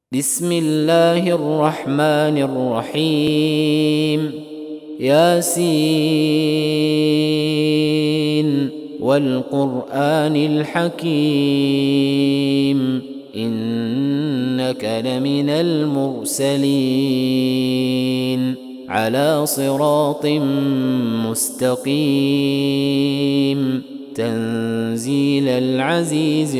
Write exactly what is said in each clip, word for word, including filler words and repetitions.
بسم الله الرحمن الرحيم ياسين والقرآن الحكيم إنك لمن المرسلين على صراط مستقيم تنزيل العزيز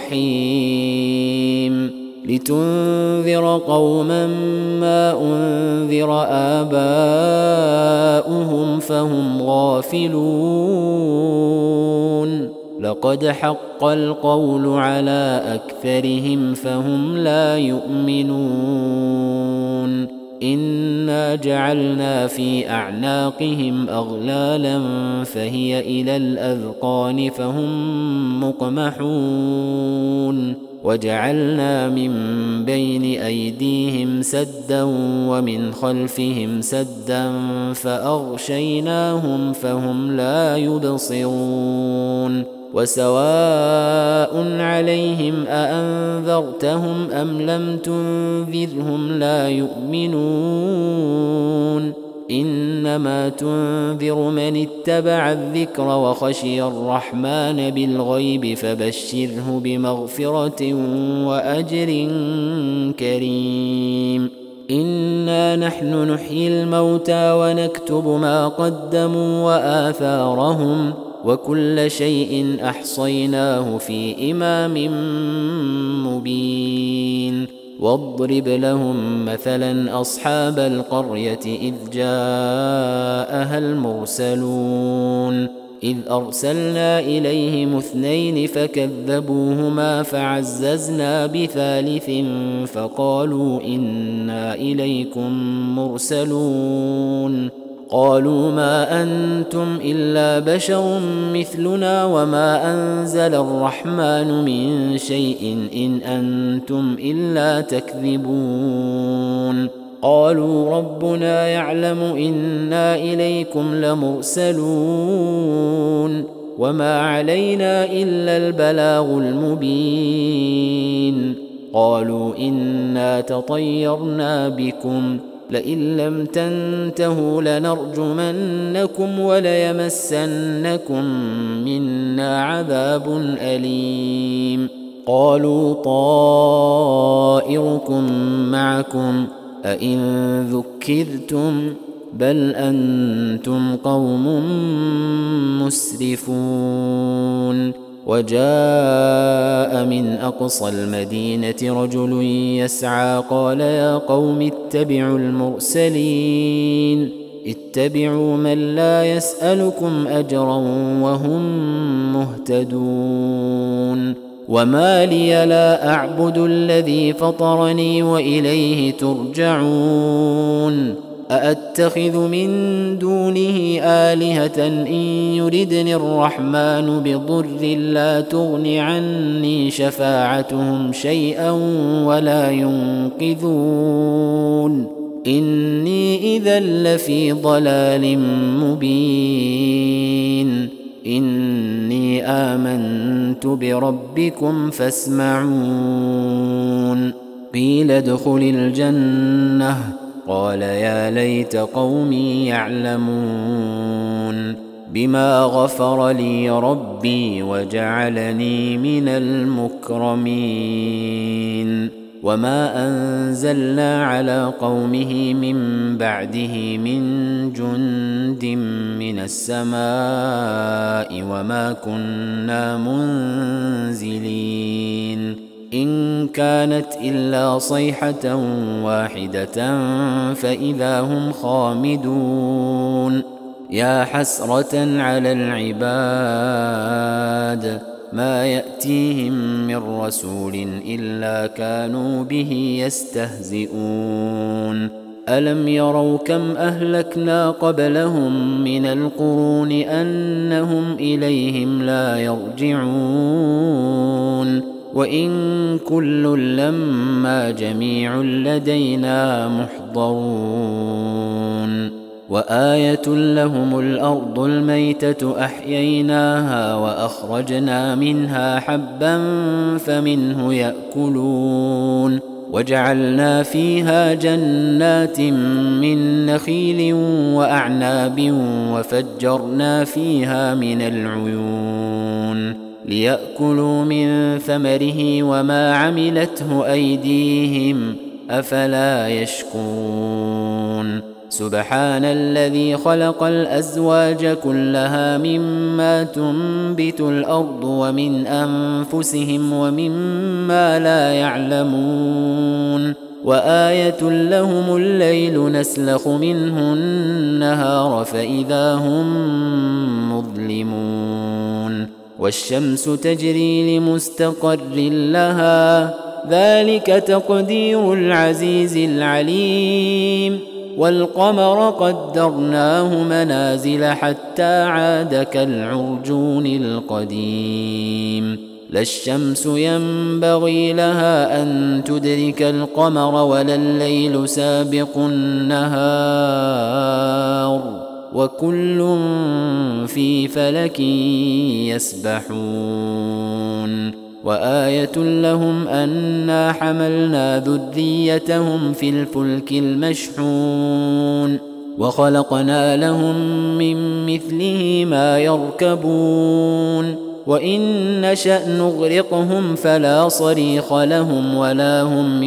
الرحيم لتنذر قوما ما أنذر آباؤهم فهم غافلون لقد حق القول على أكثرهم فهم لا يؤمنون إنا جعلنا في أعناقهم أغلالا فهي إلى الأذقان فهم مقمحون وجعلنا من بين أيديهم سدا ومن خلفهم سدا فأغشيناهم فهم لا يبصرون وسواء عليهم أأنذرتهم أم لم تنذرهم لا يؤمنون إنما تنذر من اتبع الذكر وخشي الرحمن بالغيب فبشره بمغفرة وأجر كريم إنا نحن نحيي الموتى ونكتب ما قدموا وآثارهم وكل شيء أحصيناه في إمام مبين واضرب لهم مثلا أصحاب القرية إذ جاءها المرسلون إذ أرسلنا إليهم اثنين فكذبوهما فعززنا بثالث فقالوا إنا إليكم مرسلون قالوا ما أنتم إلا بشر مثلنا وما أنزل الرحمن من شيء إن أنتم إلا تكذبون قالوا ربنا يعلم إنا إليكم لمرسلون وما علينا إلا البلاغ المبين قالوا إنا تطيرنا بكم لئن لم تنتهوا لنرجمنكم وليمسنكم منا عذاب أليم قالوا طائركم معكم أئن ذكرتم بل أنتم قوم مسرفون وجاء من أقصى المدينة رجل يسعى قال يا قوم اتبعوا المرسلين اتبعوا من لا يسألكم أجرا وهم مهتدون وما لي لا أعبد الذي فطرني وإليه ترجعون أأتخذ من دونه آلهة إن يردني الرحمن بضر لا تغن عني شفاعتهم شيئا ولا ينقذون إني إذا لفي ضلال مبين إني آمنت بربكم فاسمعون قيل ادخل الجنة قال يا ليت قومي يعلمون بما غفر لي ربي وجعلني من المكرمين وما أنزلنا على قومه من بعده من جند من السماء وما كنا منزلين إن كانت إلا صيحة واحدة فإذا هم خامدون يا حسرة على العباد ما يأتيهم من رسول إلا كانوا به يستهزئون ألم يروا كم أهلكنا قبلهم من القرون أنهم إليهم لا يرجعون وإن كل لما جميع لدينا محضرون وآية لهم الأرض الميتة أحييناها وأخرجنا منها حبا فمنه يأكلون وجعلنا فيها جنات من نخيل وأعناب وفجرنا فيها من العيون ليأكلوا من ثمره وما عملته أيديهم أفلا يشكرون سبحان الذي خلق الأزواج كلها مما تنبت الأرض ومن أنفسهم ومما لا يعلمون وآية لهم الليل نسلخ منه النهار فإذا هم مظلمون والشمس تجري لمستقر لها ذلك تقدير العزيز العليم والقمر قدرناه منازل حتى عاد كالعرجون القديم لا الشمس ينبغي لها أن تدرك القمر ولا الليل سابق النهار وكل في فلك يسبحون وآية لهم أنا حملنا ذريتهم في الفلك المشحون وخلقنا لهم من مثله ما يركبون وإن نشأ نغرقهم فلا صريخ لهم ولا هم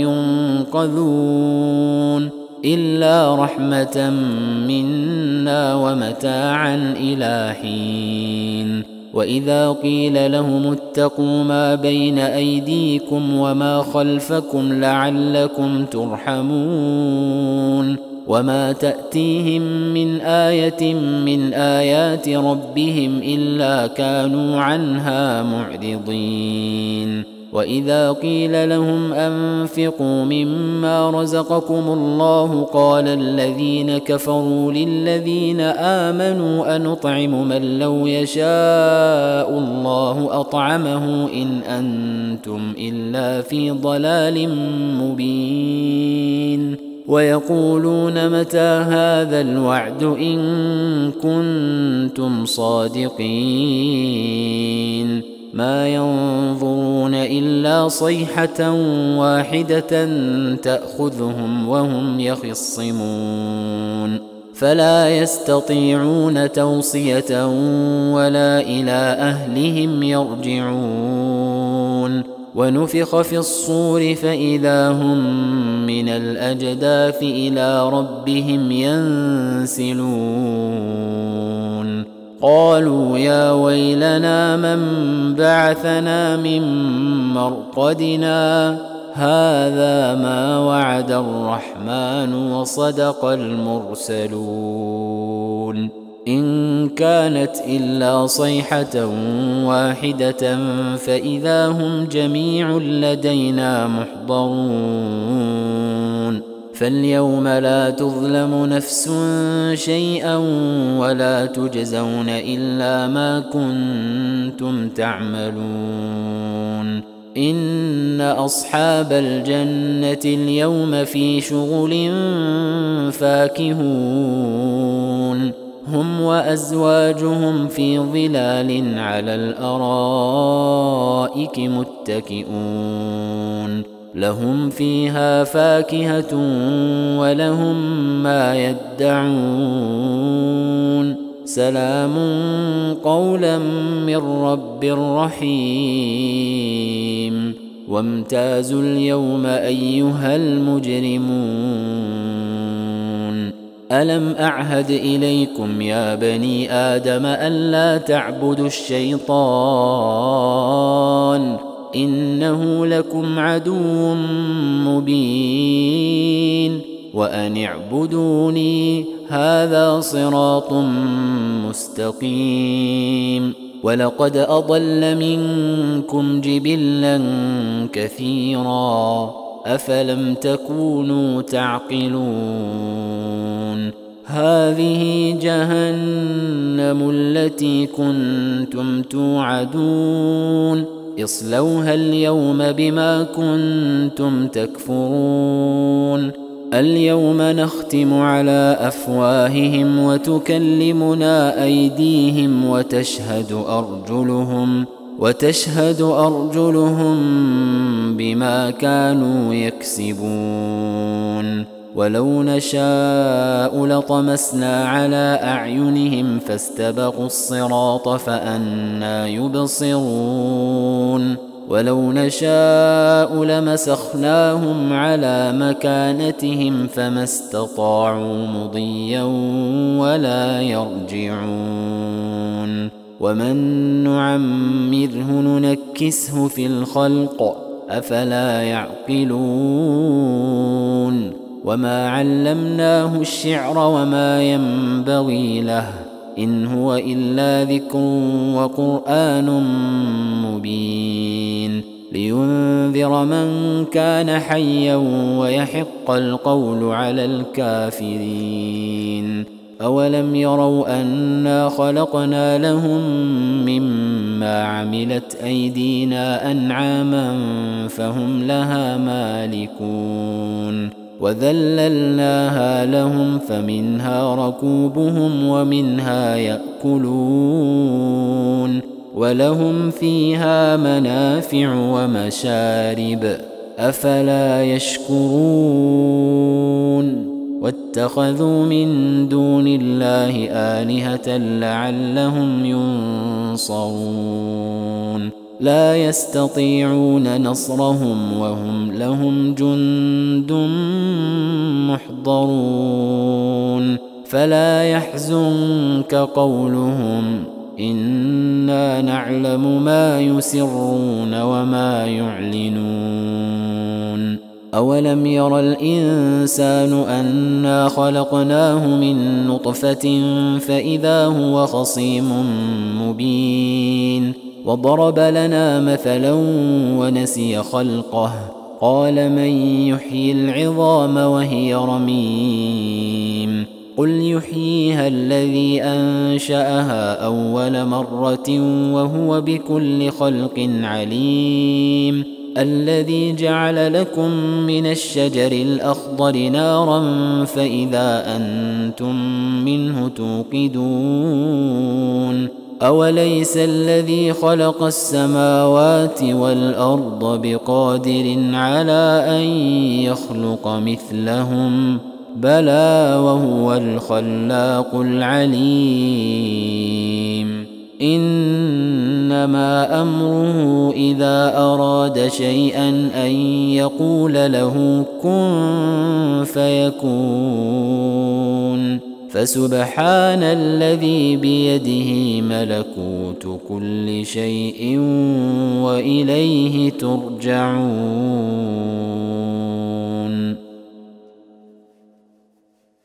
ينقذون إلا رحمة منا ومتاعا إلى حين وإذا قيل لهم اتقوا ما بين أيديكم وما خلفكم لعلكم ترحمون وما تأتيهم من آية من آيات ربهم إلا كانوا عنها معرضين وإذا قيل لهم أنفقوا مما رزقكم الله قال الذين كفروا للذين آمنوا أنطعم من لو يشاء الله أطعمه إن أنتم إلا في ضلال مبين ويقولون متى هذا الوعد إن كنتم صادقين ما ينظرون إلا صيحة واحدة تأخذهم وهم يخصمون فلا يستطيعون توصية ولا إلى أهلهم يرجعون ونفخ في الصور فإذا هم من الأجداث إلى ربهم ينسلون قالوا يا ويلنا من بعثنا من مرقدنا هذا ما وعد الرحمن وصدق المرسلون إن كانت إلا صيحة واحدة فإذا هم جميع لدينا محضرون فاليوم لا تظلم نفس شيئا ولا تجزون إلا ما كنتم تعملون إن أصحاب الجنة اليوم في شغل فاكهون هم وأزواجهم في ظلال على الأرائك متكئون لهم فيها فاكهة ولهم ما يدعون سلام قولا من رب رحيم وامتازوا اليوم أيها المجرمون ألم أعهد إليكم يا بني آدم ألا تعبدوا الشيطان إنه لكم عدو مبين وأن اعبدوني هذا صراط مستقيم ولقد أضل منكم جبلا كثيرا أفلم تكونوا تعقلون هذه جهنم التي كنتم توعدون اصلوها اليوم بما كنتم تكفرون اليوم نختم على أفواههم وتكلمنا أيديهم وتشهد أرجلهم وتشهد أرجلهم بما كانوا يكسبون ولو نشاء لطمسنا على أعينهم فاستبقوا الصراط فأنى يبصرون ولو نشاء لمسخناهم على مكانتهم فما استطاعوا مضيا ولا يرجعون ومن نعمره ننكسه في الخلق أفلا يعقلون وما علمناه الشعر وما ينبغي له إن هو إلا ذكر وقرآن مبين لينذر من كان حيا ويحق القول على الكافرين أولم يروا أنا خلقنا لهم مما عملت أيدينا أنعاما فهم لها مالكون وذللناها لهم فمنها ركوبهم ومنها يأكلون ولهم فيها منافع ومشارب أفلا يشكرون واتخذوا من دون الله آلهة لعلهم ينصرون لا يستطيعون نصرهم وهم لهم جند محضرون فلا يحزنك قولهم إنا نعلم ما يسرون وما يعلنون أولم ير الإنسان أنا خلقناه من نطفة فإذا هو خصيم مبين وضرب لنا مثلا ونسي خلقه قال من يحيي العظام وهي رميم قل يحييها الذي أنشأها أول مرة وهو بكل خلق عليم الذي جعل لكم من الشجر الأخضر نارا فإذا أنتم منه توقدون أوليس الذي خلق السماوات والأرض بقادر على أن يخلق مثلهم بلى وهو الخلاق العليم إنما أمره إذا أراد شيئا أن يقول له كن فيكون فسبحان الذي بيده ملكوت كل شيء وإليه ترجعون.